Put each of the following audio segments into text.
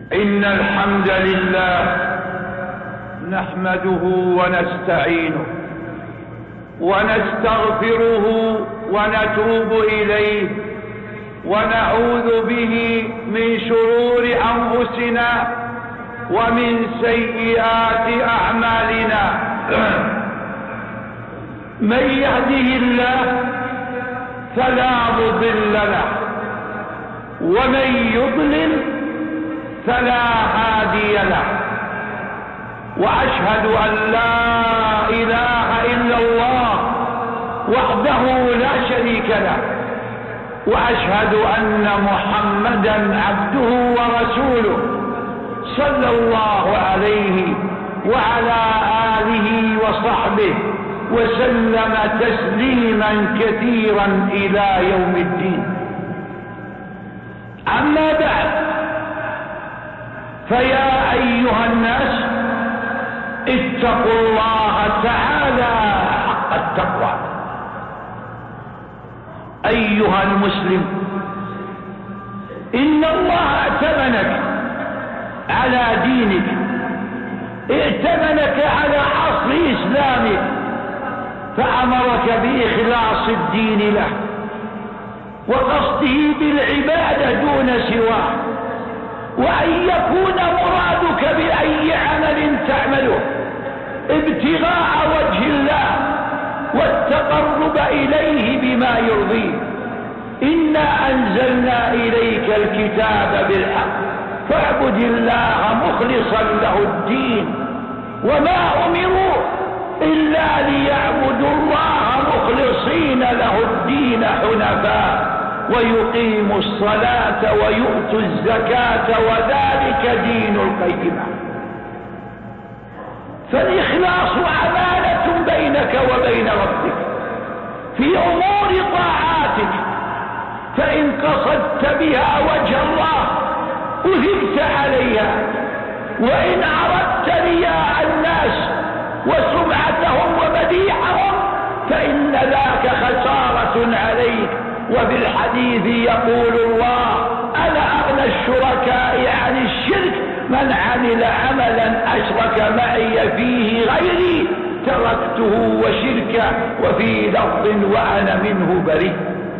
إن الحمد لله نحمده ونستعينه ونستغفره ونتوب إليه ونعوذ به من شرور أنفسنا ومن سيئات أعمالنا. من يهده الله فلا مضل له ومن يضلل فلا هادي له، وأشهد أن لا إله إلا الله وحده لا شريك له، وأشهد أن محمدا عبده ورسوله صلى الله عليه وعلى آله وصحبه وسلم تسليما كثيرا إلى يوم الدين. أما بعد، فيا أيها الناس اتقوا الله تعالى حق التقوى. أيها المسلم، إن الله ائتمنك على دينك، ائتمنك على أصل إسلامك، فأمرك بإخلاص الدين له وقصده بالعبادة دون سواه، وأن يكون مرادك بأي عمل تعمله ابتغاء وجه الله والتقرب إليه بما يرضيه. إنا أنزلنا إليك الكتاب بالحق فاعبد الله مخلصا له الدين، وما أمروا إلا ليعبدوا الله مخلصين له الدين حنفاء ويقيموا الصلاة ويؤتوا الزكاة وذلك دين القيمة. فالإخلاص أمانة بينك وبين ربك في أمور طاعاتك، فإن قصدت بها وجه الله أثبت عليها، وإن أردت رياء الناس وسمعتهم ومديحهم فإن ذاك خسارة عليك. وفي الحديث يقول الله: أنا أغنى الشركاء عن الشرك من عمل عملا أشرك معي فيه غيري تركته وشركه، وفي لفظ وأنا منه بريء.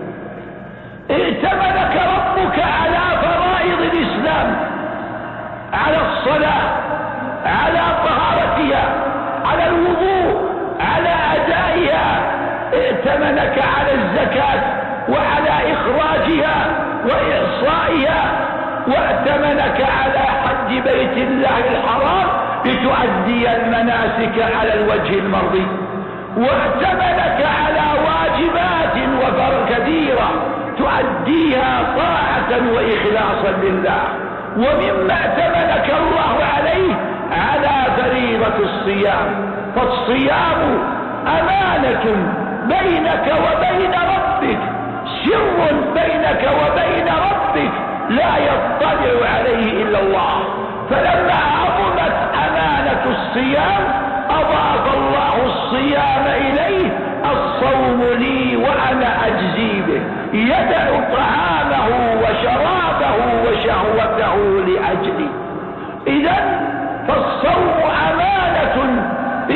ائتمنك ربك على فرائض الإسلام، على الصلاة، على طهارتها، على الوضوء، على أدائها. ائتمنك على الزكاة وعلى إخراجها وإعصائها، وائتمنك على حج بيت الله الحرام لتؤدي المناسك على الوجه المرضي، وائتمنك على واجبات كثيرة تؤديها طاعة وإخلاصا لله. ومما ائتمنك الله عليه على فريضة الصيام، فالصيام أمانة بينك وبين ربك، سر بينك وبين ربك لا يطلع عليه إلا الله. فلما عظمت أمانة الصيام أضاف الله الصيام إليه: الصوم لي وأنا أجزي به، يدع طعامه وشرابه وشهوته لأجلي. إذن فالصوم أمانة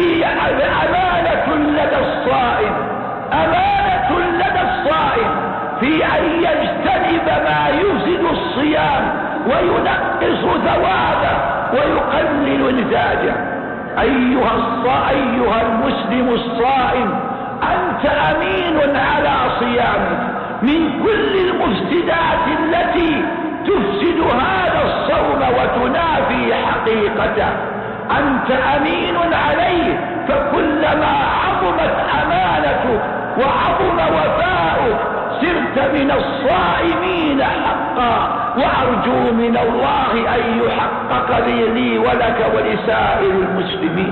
لدى الصائم، أمانة لدى الصائم في أن يجتنب ما يفسد الصيام وينقص ثوابه ويقلل نتاجه. أيها المسلم الصائم، أنت أمين على صيامك من كل المفسدات التي تفسد هذا الصوم وتنافي حقيقته. أنت أمين عليه، فكلما عظمت أمانتك وعظم وفاؤك صرت من الصائمين حقا. وأرجو من الله أن يحقق لي ولك ولسائر المسلمين.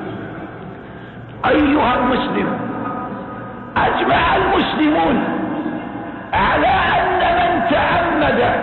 أيها المسلم، أجمع المسلمون على أن من تعمد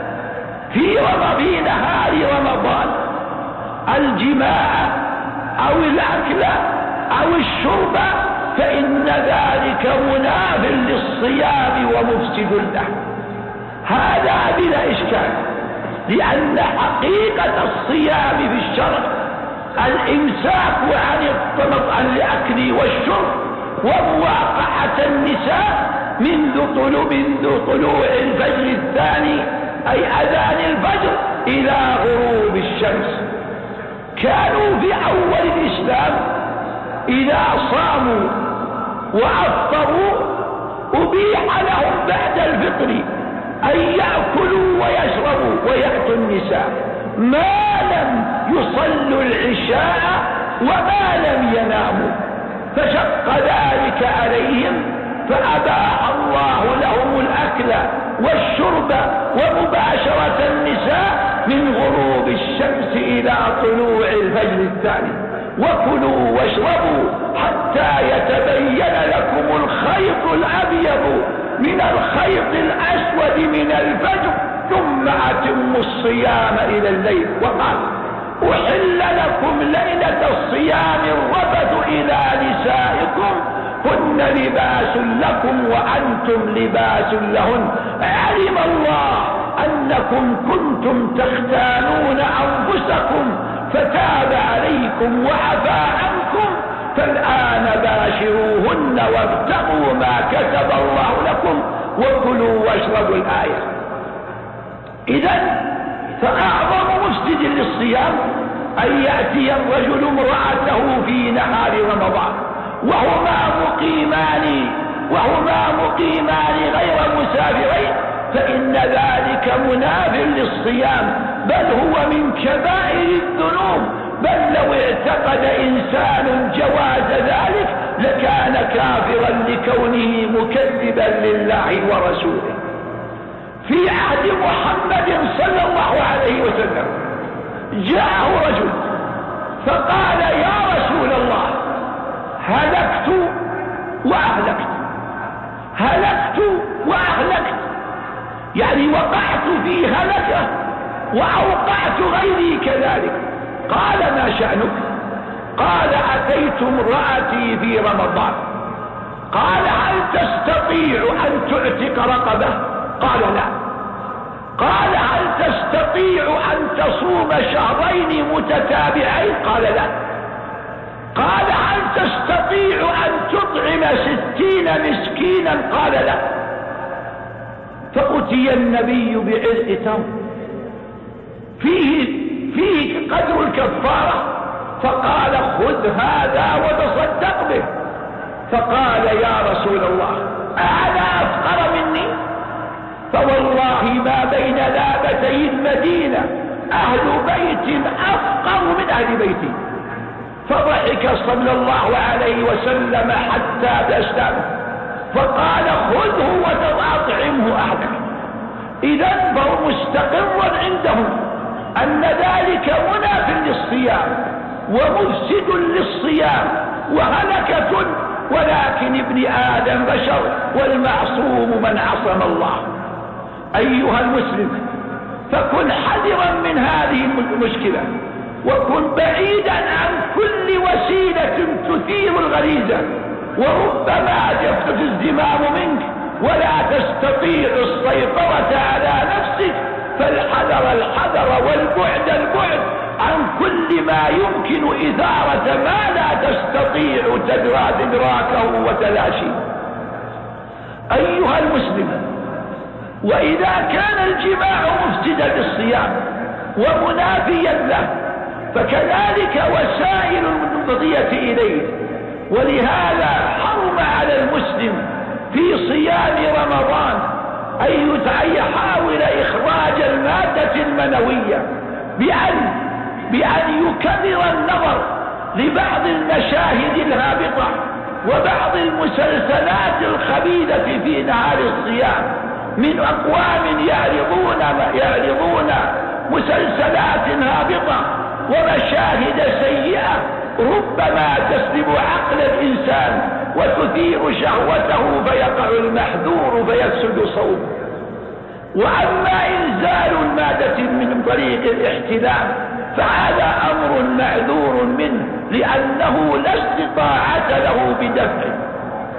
في نهار رمضان الجماع أو الأكل أو الشرب فإن ذلك مناف للصيام ومفسد له. هذا بلا إشكال، لأن حقيقة الصيام في الشرع الإمساك عن الأكل والشرب ومواقعة النساء منذ طلوع الفجر الثاني أي أذان الفجر إلى غروب الشمس. كانوا في أول الإسلام إذا صاموا وأفطروا أبيح لهم بعد الفطر أن يأكلوا ويشربوا ويأتوا النساء ما لم يصلوا العشاء وما لم يناموا، فشق ذلك عليهم فأباح الله لهم الأكل والشرب ومباشرة النساء من غروب الشمس إلى طلوع الفجر الثاني. وكلوا واشربوا حتى يتبين لكم الخيط الأبيض من الخيط الأسود من الفجر ثم أتموا الصيام إلى الليل. وقال أحل لكم ليلة الصيام الرفث إلى نسائكم هن لباس لكم وأنتم لباس لهن علم الله أنكم كنتم تختانون أنفسكم فتاب عليكم وعفى عنكم فالآن باشروهن وابتغوا ما كتب الله لكم وكلوا واشربوا الآية. إذن فأعظم مفسد للصيام أن يأتي الرجل امرأته في نهار رمضان وهما مقيمان غير مسافرين، فإن ذلك مناف للصيام بل هو من كبائر الذنوب، بل لو اعتقد إنسان جواز ذلك لكان كافرا لكونه مكذبا لله ورسوله. في عهد محمد صلى الله عليه وسلم جاءه رجل فقال يا رسول الله هلكت وأهلكت يعني وقعت في هلكة وأوقعت غيري كذلك. قال ما شأنك؟ قال أتيت امرأتي في رمضان. قال هل تستطيع أن تعتق رقبة؟ قال لا. قال هل تستطيع أن تصوم شهرين متتابعين؟ قال لا. قال هل تستطيع أن تطعم 60 مسكينا؟ قال لا. فأتي النبي بعرق تمر فيه قدر الكفارة فقال خذ هذا وتصدق به. فقال يا رسول الله أنا أفقر مني؟ فوالله ما بين لابتي المدينة أهل بيت أفقر من أهل بيتي. فضحك صلى الله عليه وسلم حتى بأسلامه فقال خذه وأطعمه أحدك. إذن فهو مستقر عندهم أن ذلك مناف للصيام ومفسد للصيام وهلكة، ولكن ابن آدم بشر والمعصوم من عصم الله. أيها المسلم فكن حذرا من هذه المشكلة وكن بعيدا عن كل وسيلة تثير الغريزة وربما يفتت الزمام منك ولا تستطيع السيطرة على نفسك، فالحذر والبعد عن كل ما يمكن إثارة ما لا تستطيع إدراكه وتلاشيه. أيها المسلم وإذا كان الجماع مفسدا للصيام ومنافيا له فكذلك وسائل المفضية إليه، ولهذا حرم على المسلم في صيام رمضان أن يحاول إخراج المادة المنوية بأن يكرر النظر لبعض المشاهد الهابطة وبعض المسلسلات الخبيثة في نهار الصيام من أقوام يعرضون مسلسلات هابطة ومشاهد سيئة ربما تسلب عقل الإنسان وتثير شهوته فيقع المحذور فيفسد صومه. وأما إنزال المادة من طريق الاحتلام فهذا أمر معذور منه لأنه لا استطاعة له بدفعه.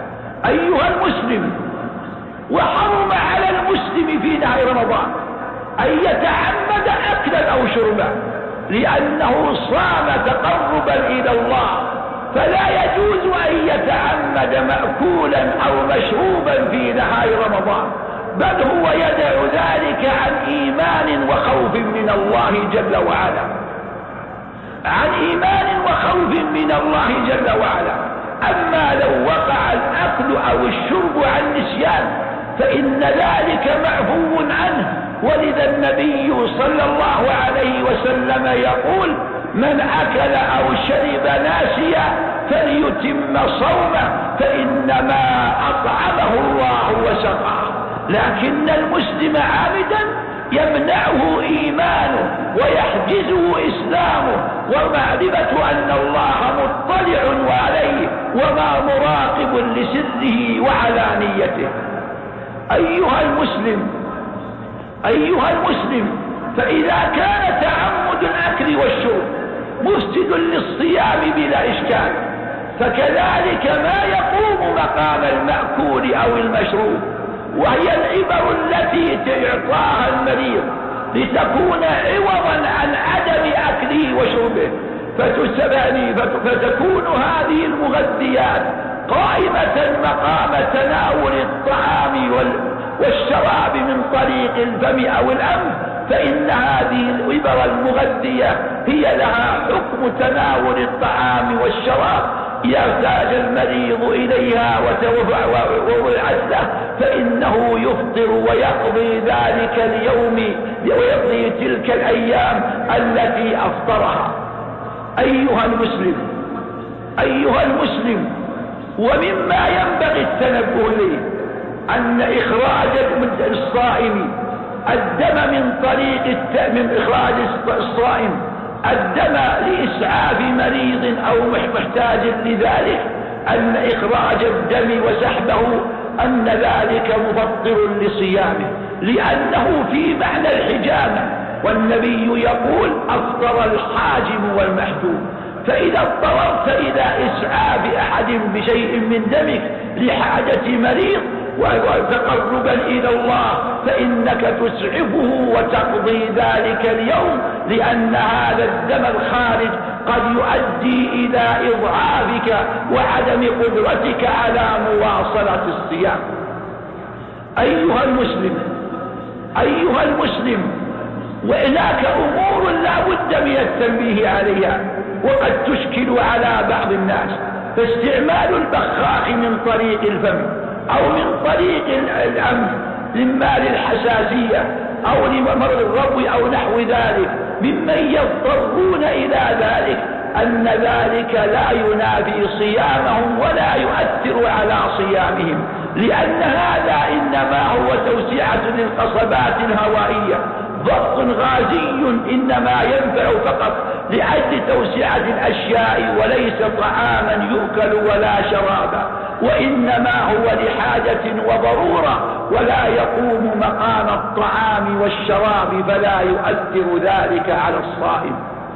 أيها المسلم وحرم على المسلم في نهار رمضان أن يتعمد أكلا أو شربا، لأنه صام تقربا إلى الله، فلا يجوز أن يتعمد مأكولا أو مشروبا في نهار رمضان، بل هو يدع ذلك عن إيمان وخوف من الله جل وعلا، عن إيمان وخوف من الله جل وعلا. أما لو وقع الأكل أو الشرب عن نسيان فإن ذلك معفو عنه، ولذا النبي صلى الله عليه وسلم يقول: من أكل أو شرب ناسيا فليتم صومه فإنما أطعمه الله وسقاه. لكن المسلم عامدا يمنعه إيمانه ويحجزه إسلامه ومعرفة أن الله مطلع عليه وما مراقب لسره وعلانيته. أيها المسلم، فإذا كان تعمد الأكل والشرب مفسد للصيام بلا إشكال، فكذلك ما يقوم مقام المأكول أو المشروب، وهي العبر التي تعطاها المريض لتكون عوضا عن عدم أكله وشربه، فتكون هذه المغذيات قائمة مقام تناول الطعام والشراب من طريق الفم أو الأنف، فإن هذه العبر المغذية هي لها حكم تناول الطعام والشراب. إذا احتاج المريض إليها ووضعت له فإنه يفطر ويقضي ذلك اليوم ويقضي تلك الأيام التي أفطرها. أيها المسلم، ومما ينبغي التنبه إليه أن إخراج الصائم الدم من إخراج الصائم الدم لإسعاف مريض أو محتاج لذلك، أن إخراج الدم وسحبه أن ذلك مفطر لصيامه، لأنه في معنى الحجامة، والنبي يقول: أفطر الحاجم والمحجوم. فإذا اضطررت إلى إسعاف أحد بشيء من دمك لحاجة مريض وتقربا إلى الله فإنك تسعفه وتقضي ذلك اليوم، لأن هذا الدم الخارج قد يؤدي إلى إضعافك وعدم قدرتك على مواصلة الصيام. أيها المسلم، وهناك أمور لا بد من التنبيه عليها وقد تشكل على بعض الناس، فاستعمال البخاخ من طريق الفم أو من طريق الأنف إما للحساسية أو لمرض الربو أو نحو ذلك ممن يضطرون إلى ذلك، أن ذلك لا ينافي صيامهم ولا يؤثر على صيامهم، لأن هذا إنما هو توسعة للقصبات الهوائية، ضغط غازي إنما ينفع فقط لأجل توسعة الأشياء وليس طعاما يؤكل ولا شرابا، وإنما هو لحاجة وضرورة ولا يقوم مقام الطعام والشراب، فلا يؤثر ذلك على الصائم.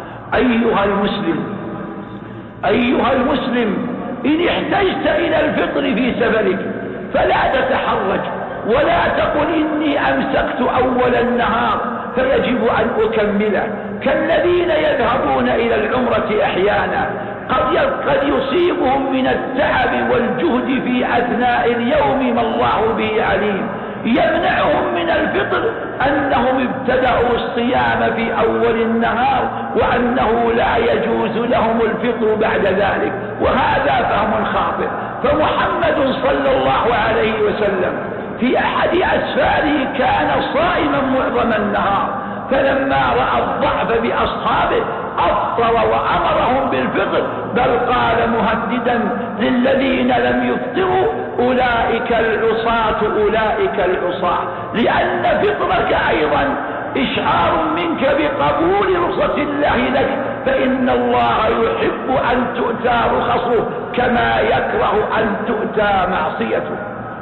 أيها المسلم، إن احتجت إلى الفطر في سفرك فلا تتحرج ولا تقل إني أمسكت أول النهار فيجب أن أكمله، كالذين يذهبون إلى العمرة أحيانا قد يصيبهم من التعب والجهد في أثناء اليوم ما الله به عليم، يمنعهم من الفطر أنهم ابتدأوا الصيام في أول النهار وأنه لا يجوز لهم الفطر بعد ذلك، وهذا فهم خاطئ. فمحمد صلى الله عليه وسلم في أحد أسفاره كان صائما معظم النهار، فلما رأى الضعف بأصحابه أفطر وأمرهم بالفطر، بل قال مهددا للذين لم يفطروا: أولئك العصاة، لأن فطرك أيضا إشعار منك بقبول رخصة الله لك، فإن الله يحب أن تؤتى رخصه كما يكره أن تؤتى معصيته.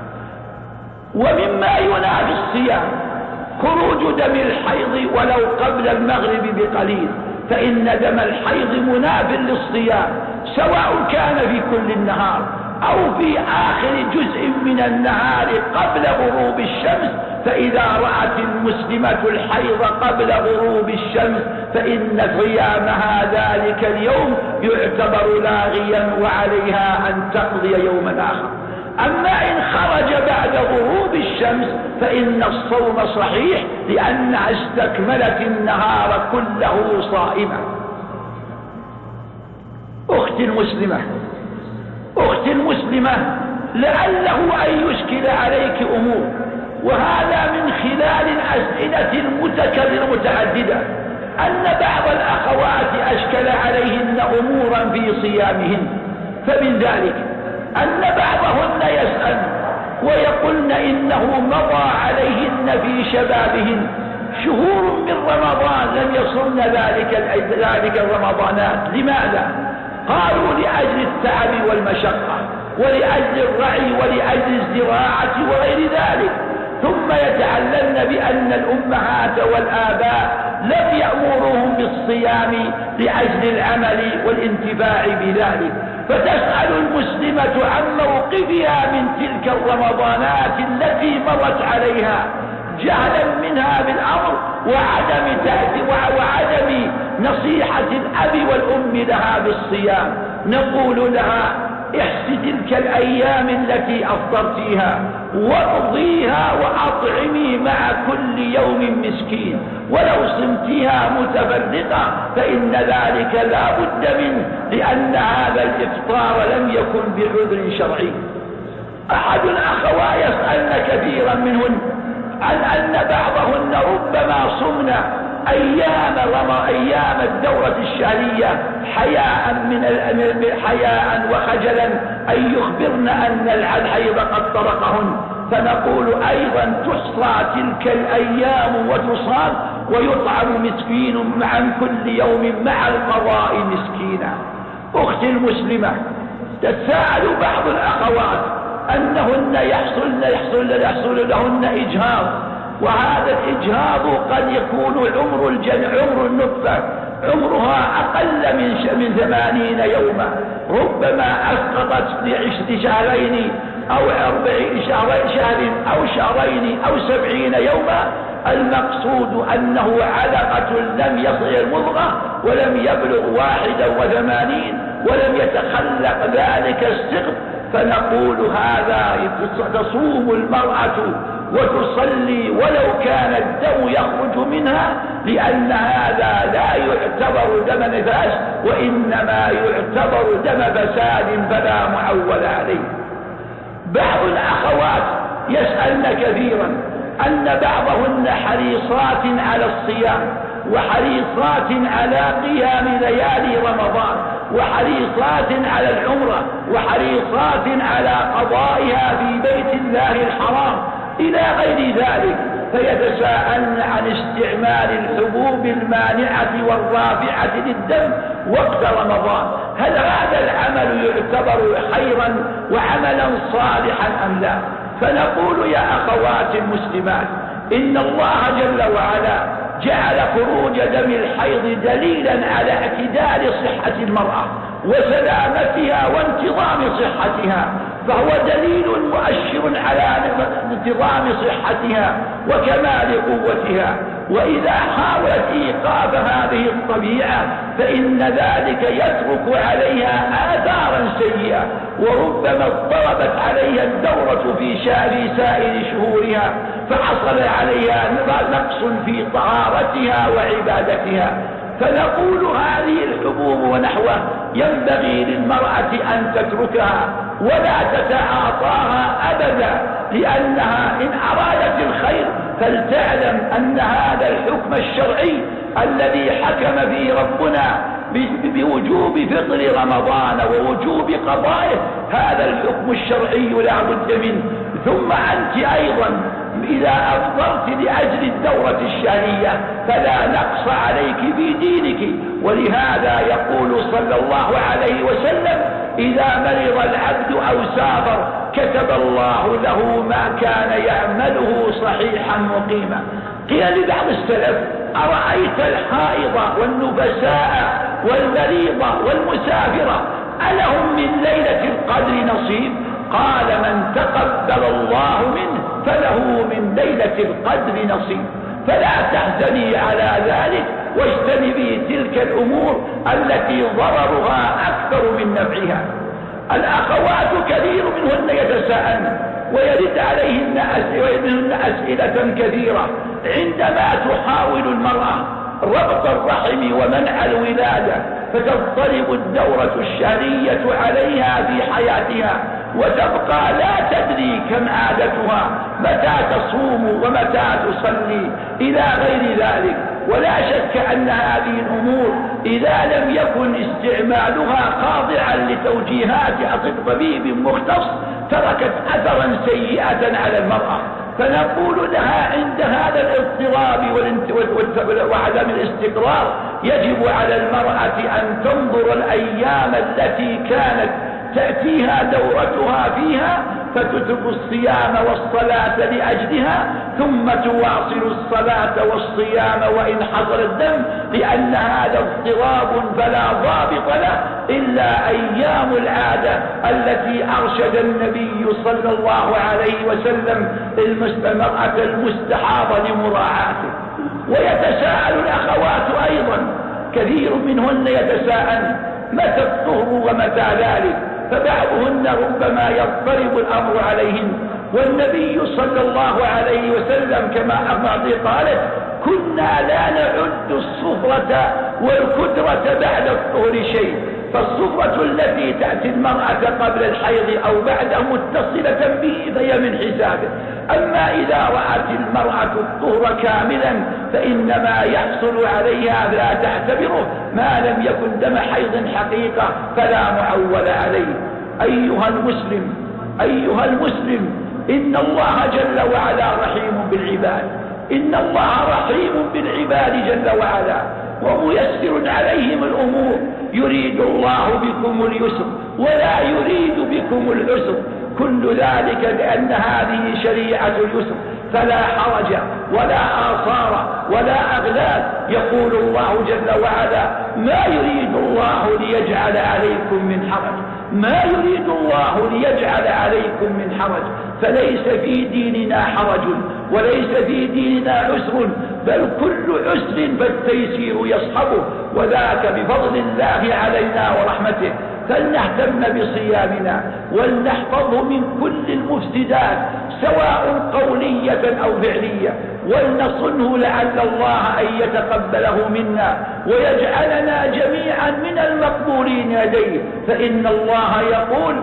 ومما ينافي الصيام خروج دم الحيض ولو قبل المغرب بقليل، فإن دم الحيض مناف للصيام سواء كان في كل النهار أو في آخر جزء من النهار قبل غروب الشمس، فإذا رأت المسلمة الحيض قبل غروب الشمس فإن صيامها ذلك اليوم يعتبر لاغيا وعليها أن تقضي يوما آخر. أما إن خرج بعد غروب الشمس فإن الصوم صحيح لأنها استكملت النهار كله صائمة. أختي المسلمة لعله أن يشكل عليك أمور، وهذا من خلال الأسئلة المتعددة أن بعض الأخوات أشكل عليهن أمورا في صيامهن، فمن ذلك أن بعضهن يسأل ويقولن إنه مضى عليهن في شبابهن شهور من رمضان لم يصلن ذلك الرمضانات. لماذا؟ قالوا لأجل التعب والمشقة ولأجل الرعي ولأجل الزراعة وغير ذلك، ثم يتعلمن بأن الأمهات والآباء لم يأمروهم بالصيام لأجل العمل والانتفاع بذلك، فتسأل المسلمة عن موقفها من تلك الرمضانات التي مرت عليها جهلا منها بالأمر وعدم نصيحة الأب والأم لها بالصيام. نقول لها احس تلك الأيام التي أفطرتيها واقضيها وأطعمي مع كل يوم مسكين، ولو صمتها متفرقة فإن ذلك لا بد منه لأن هذا الإفطار لم يكن بعذر شرعي. أحد الأخوات يسألن كثيرا منهن عن أن بعضهن ربما صمنا أيام الدورة الشهرية حياء وخجلا أن يخبرن أن الحيض قد طرقهن، فنقول أيضا تحصى تلك الأيام وتصام ويطعم مسكين عن كل يوم مع القضاء مسكينا. أختي المسلمة تساءل بعض الأخوات أنهن يحصل لهن إجهاض، وهذا الإجهاض قد يكون عمر النطفة عمرها أقل من 80 يوما، ربما أسقطت ل2 أو 4 شهر أو شهرين أو 70 يوما. المقصود أنه علقة لم يصل المضغة ولم يبلغ 81 ولم يتخلق ذلك السقط، فنقول هذا تصوم المرأة وتصلي ولو كان الدم يخرج منها، لأن هذا لا يعتبر دم نفاس وإنما يعتبر دم فساد فلا معول عليه. بعض الأخوات يسألن كثيرا أن بعضهن حريصات على الصيام وحريصات على قيام ليالي رمضان وحريصات على العمرة وحريصات على قضائها في بيت الله الحرام إلى غير ذلك، فيتساءلن عن استعمال الحبوب المانعة والرافعة للدم وقت رمضان، هل هذا العمل يعتبر خيرا وعملا صالحا أم لا؟ فنقول يا أخوات المسلمات إن الله جل وعلا جعل خروج دم الحيض دليلا على اعتدال صحة المرأة وسلامتها وانتظام صحتها، فهو دليل مؤشر على انتظام صحتها وكمال قوتها، وإذا حاولت إيقاف هذه الطبيعة فإن ذلك يترك عليها آثارا سيئة، وربما اضطربت عليها الدورة في سائر شهورها فحصل عليها نقص في طهارتها وعبادتها. فنقول هذه الحبوب ونحوه ينبغي للمرأة أن تتركها ولا تتعاطاها أبدا، لأنها إن أرادت الخير فلتعلم أن هذا الحكم الشرعي الذي حكم فيه ربنا بوجوب فطر رمضان ووجوب قضائه، هذا الحكم الشرعي لا بد منه. ثم أنت أيضا إذا أفطرت لأجل الدورة الشهرية فلا نقص عليك في دينك، ولهذا يقول صلى الله عليه وسلم إذا مرض العبد أو سافر كتب الله له ما كان يعمله صحيحا مقيما. قيل لبعض السلف أرأيت الحائض والنفساء والمريضة والمسافرة ألهم من ليلة القدر نصيب؟ قال من تقبل الله منه فله من ليلة القدر نصيب. فلا تحزني على ذلك واجتنبي تلك الأمور التي ضررها أكثر من نفعها. الأخوات كثير منهن يتساءلن ويرد عليهن أسئلة كثيرة عندما تحاول المرأة ربط الرحم ومنع الولادة، فتضطرب الدورة الشهرية عليها في حياتها وتبقى لا تدري كم عادتها، متى تصوم ومتى تصلي إلى غير ذلك. ولا شك أن هذه الأمور إذا لم يكن استعمالها خاضعا لتوجيهات طبيب مختص تركت أثرا سيئة على المرأة. فنقول لها عند هذا الاضطراب وعدم الاستقرار يجب على المرأة أن تنظر الأيام التي كانت تأتيها دورتها فيها فتترك الصيام والصلاة لأجلها، ثم تواصل الصلاة والصيام وإن حضر الدم، لأن هذا اضطراب فلا ضابط له إلا أيام العادة التي أرشد النبي صلى الله عليه وسلم المرأة المستحاضة لمراعاته. ويتساءل الأخوات أيضا كثير منهن يتساءل متى الطهر ومتى ذلك، فبعضهن ربما يضطرب الأمر عليهن. والنبي صلى الله عليه وسلم كما قالت كنا لا نعد الصفرة والكدرة بعد الطهر شيء، فالصفرة التي تأتي المرأة قبل الحيض أو بعده متصلة به فهي من حسابه. أما إذا رأت المرأة الطهر كاملا فإنما يحصل عليها لا تعتبره ما لم يكن دم حيض حقيقة فلا معول عليه. أيها المسلم إن الله جل وعلا رحيم بالعباد، إن الله رحيم بالعباد جل وعلا وميسر عليهم الأمور، يريد الله بكم اليسر ولا يريد بكم العسر، كل ذلك لأن هذه شريعة اليسر، فلا حرج ولا آثار ولا أغلال. يقول الله جل وعلا ما يريد الله ليجعل عليكم من حرج، ما يريد الله ليجعل عليكم من حرج، فليس في ديننا حرج وليس في ديننا عسر، بل كل عسر فالتيسير يصحبه، وذاك بفضل الله علينا ورحمته. فلنهتم بصيامنا ولنحفظه من كل المفسدات سواء قولية أو فعلية، ولنصنه لعل الله أن يتقبله منا ويجعلنا جميعا من المقبولين لديه، فإن الله يقول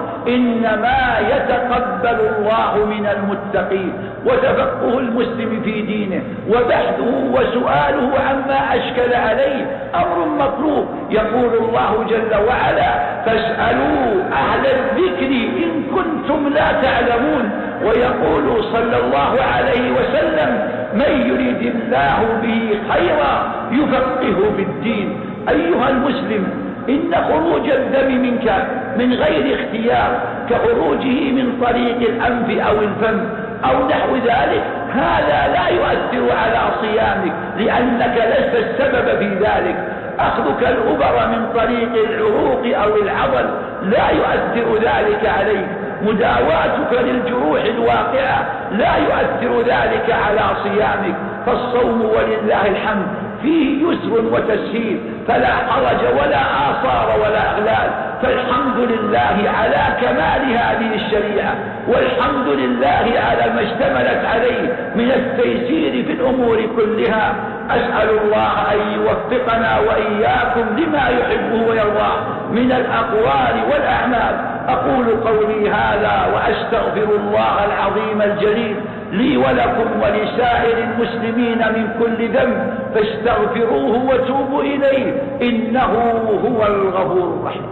إنما يتقبل الله من المتقين. وتفقه المسلم في دينه وبحثه وسؤاله عما أشكل عليه أمر مطلوب. يقول الله جل وعلا فاسألوا أهل الذكر إن كنتم لا تعلمون، ويقول صلى الله عليه وسلم من يريد الله به خيرا يفقهه في الدين. أيها المسلم إن خروج الدم منك من غير اختيار كخروجه من طريق الأنف أو الفم أو نحو ذلك هذا لا يؤثر على صيامك لأنك لست السبب في ذلك. أخذك الأبر من طريق العروق أو العضل لا يؤثر ذلك عليك، مداواتك للجروح الواقعة لا يؤثر ذلك على صيامك. فالصوم ولله الحمد فيه يسر وتسهيل، فلا حرج ولا آثار ولا أغلال، فالحمد لله على كمال هذه الشريعة، والحمد لله على ما اشتملت عليه من التيسير في الأمور كلها. أسأل الله أن يوفقنا وإياكم لما يحبه ويرضاه من الأقوال والأعمال. أقول قولي هذا وأستغفر الله العظيم الجليل لي ولكم ولسائر المسلمين من كل ذنب، فاستغفروه وتوبوا إليه إنه هو الغفور الرحيم.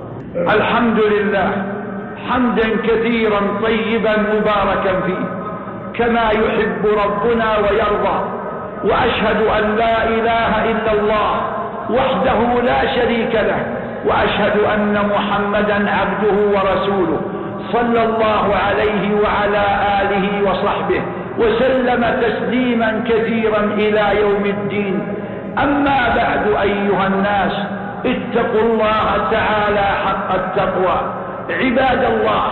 الحمد لله حمدا كثيرا طيبا مباركا فيه كما يحب ربنا ويرضى، وأشهد أن لا إله إلا الله وحده لا شريك له، وأشهد أن محمدا عبده ورسوله صلى الله عليه وعلى آله وصحبه وسلم تسليما كثيرا إلى يوم الدين. أما بعد أيها الناس، اتقوا الله تعالى حق التقوى. عباد الله،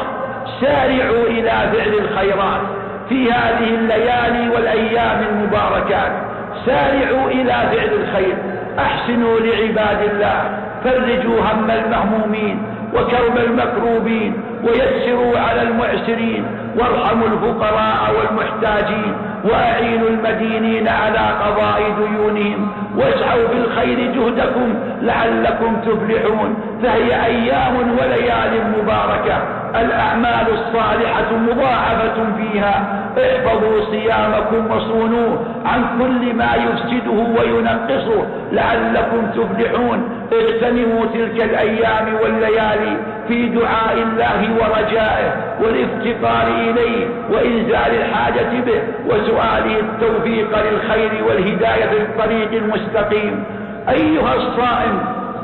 سارعوا إلى فعل الخيرات في هذه الليالي والأيام المباركات، سارعوا إلى فعل الخير، أحسنوا لعباد الله، فرجوا هم المهمومين وكرب المكروبين، ويسروا على المعسرين، وارحموا الفقراء والمحتاجين، وأعينوا المدينين على قضاء ديونهم، واسعوا بالخير جهدكم لعلكم تفلحون. فهي أيام وليال مباركة، الأعمال الصالحة مضاعفة فيها. احفظوا صيامكم وصونوه عن كل ما يفسده وينقصه لعلكم تفلحون. اغتنموا تلك الأيام والليالي في دعاء الله ورجائه والافتقار إليه وإنزال الحاجة به وسؤاله التوفيق للخير والهداية للطريق المستقيم. أيها الصائم،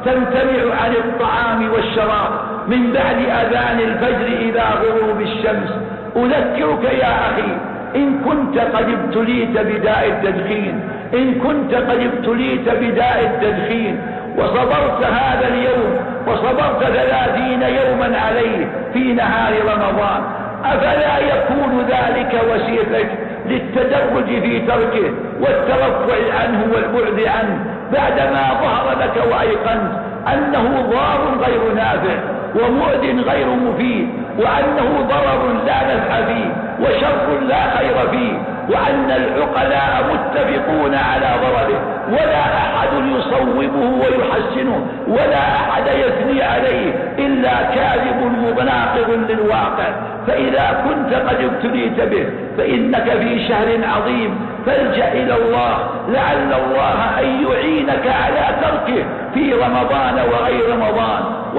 تمتنع عن الطعام والشراب من بعد أذان الفجر إلى غروب الشمس. أذكرك يا أخي، إن كنت قد ابتليت بداء التدخين، إن كنت قد ابتليت بداء التدخين وصبرت هذا اليوم وصبرت 30 يوما عليه في نهار رمضان، أفلا يكون ذلك وسيلتك للتدرج في تركه والترفع عنه والبعد عنه بعدما ظهر لك وأيقنت أنه ضار غير نافع ومؤذ غير مفيد، وأنه ضرر لا نفع فيه وشر لا خير فيه، وأن العقلاء متفقون على ضرره، ولا أحد يصوبه ويحسنه، ولا أحد يثني عليه إلا كاذب متناقض للواقع. فإذا كنت قد ابتليت به فإنك في شهر عظيم، فالجأ إلى الله لعل الله أن يعينك على تركه في رمضان وغير رمضان،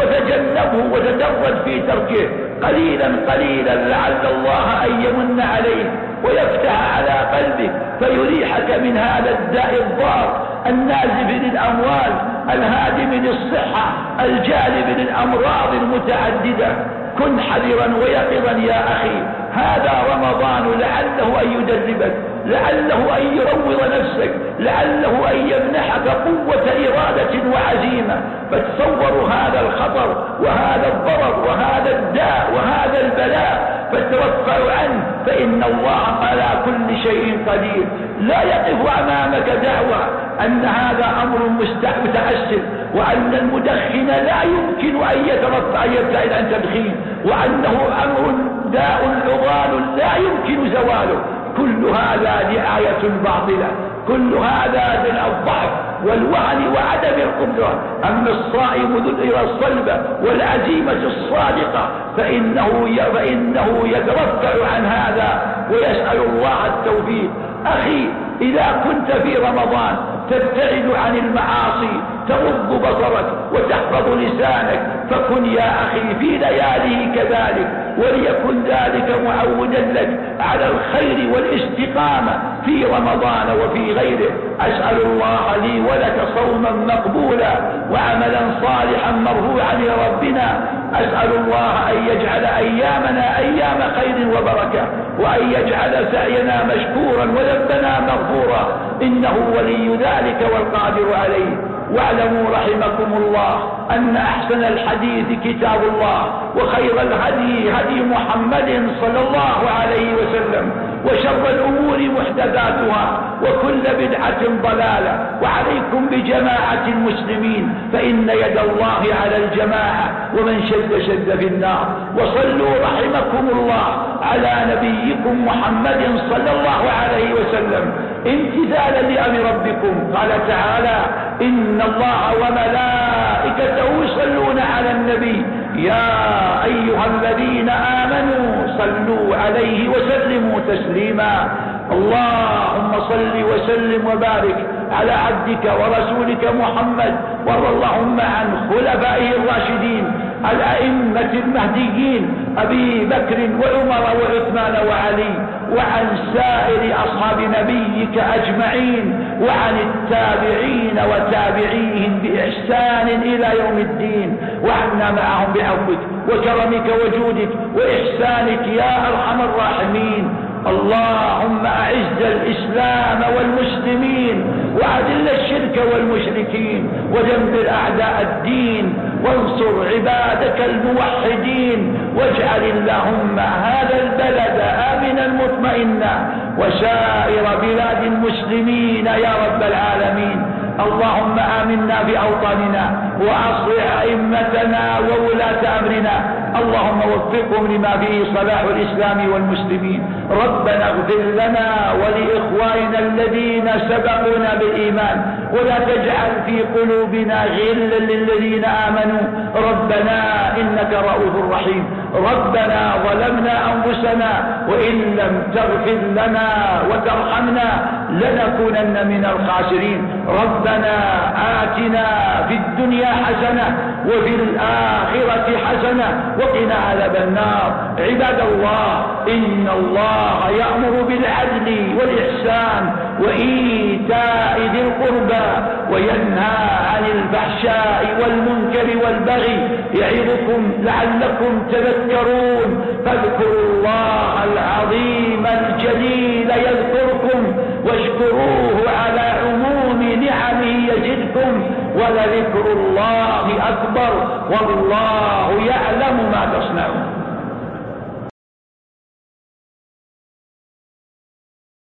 وتجنبه وتدرج في تركه قليلا قليلا لعل الله أن يمن عليك ويفتح على قلبك فيريحك من هذا الداء الضار النازف للأموال الهادم للصحة الجالب للأمراض المتعددة. كن حذرا ويقظا يا أخي، هذا رمضان لعله أن يدربك، لعله أن يروض نفسك، لعله أن يمنحك قوة إرادة وعزيمة. فتصوروا هذا الخطر وهذا الضرر وهذا الداء وهذا البلاء فترفعوا عنه، فإن الله على كل شيء قدير. لا يقف أمامك دعوة أن هذا أمر متعسر، وأن المدخن لا يمكن أن يبتعد عن تدخين، وأنه أمر داء عضال لا يمكن زواله. كل هذا دعاية باطلة، كل هذا من الضعف والوهن وعدم القدرة. أما الصائم ذو الإرادة الصلبة والعزيمة الصادقة فإنه يترفع عن هذا ويسأل الله التوفيق. أخي، إذا كنت في رمضان تبتعد عن المعاصي، تغض بصرك وتحفظ لسانك، فكن يا أخي في لياليه كذلك، وليكن ذلك معودا لك على الخير والاستقامة في رمضان وفي غيره. أسأل الله لي ولك صوما مقبولا وعملا صالحا مرفوعا لربنا. أسأل الله أن يجعل أيامنا أيام خير وبركة، وأن يجعل سعينا مشكورا وذنبنا مغفورا، إنه ولي ذلك والقادر عليه. واعلموا رحمكم الله أن أحسن الحديث كتاب الله، وخير الهدي هدي محمد صلى الله عليه وسلم، وشر الأمور محدثاتها، وكل بدعة ضلالة. وعليكم بجماعة المسلمين، فإن يد الله على الجماعة، ومن شد في النار. وصلوا رحمكم الله على نبيكم محمد صلى الله عليه وسلم امتثالا لأمر ربكم. قال تعالى: إن الله وملائكته يصلون على النبي يا أيها الذين آمنوا صلوا عليه وسلموا تسليما. اللهم صل وسلم وبارك على عبدك ورسولك محمد، وارض اللهم عن خلفائه الراشدين الأئمة المهديين أبي بكر وعمر وعثمان وعلي، وعن سائر أصحاب نبيك أجمعين، وعن التابعين وتابعيهم بإحسان إلى يوم الدين، وعنا معهم بعفوك وكرمك وجودك وإحسانك يا أرحم الراحمين. اللهم أعز الإسلام والمسلمين وأذل الشرك والمشركين ودمر أعداء الدين وانصر عبادك الموحدين واجعل اللهم هذا البلد آمنا مطمئنا وسائر بلاد المسلمين يا رب العالمين. اللهم آمنا بأوطاننا وأصلح أئمتنا وولاة أمرنا، اللهم وفقهم لما فيه صلاح الإسلام والمسلمين. ربنا اغفر لنا ولإخواننا الذين سبقونا بالإيمان ولا تجعل في قلوبنا غلا للذين آمنوا ربنا إنك رؤوف رحيم. ربنا ظلمنا أنفسنا وإن لم تغفر لنا وترحمنا لنكونن من الخاسرين. ربنا آتنا في الدنيا حسنة وفي الآخرة حسنة وقنا عذاب النار. عباد الله، إن الله يأمر بالعدل والإحسان وإيتاء ذي القربى وينهى عن الفحشاء والمنكر والبغي يعظكم لعلكم تذكرون. فاذكروا الله العظيم الجليل يذكركم واشكروه على عموم نعمه يزدكم ولذكر الله أكبر والله يعلم ما تصنعون.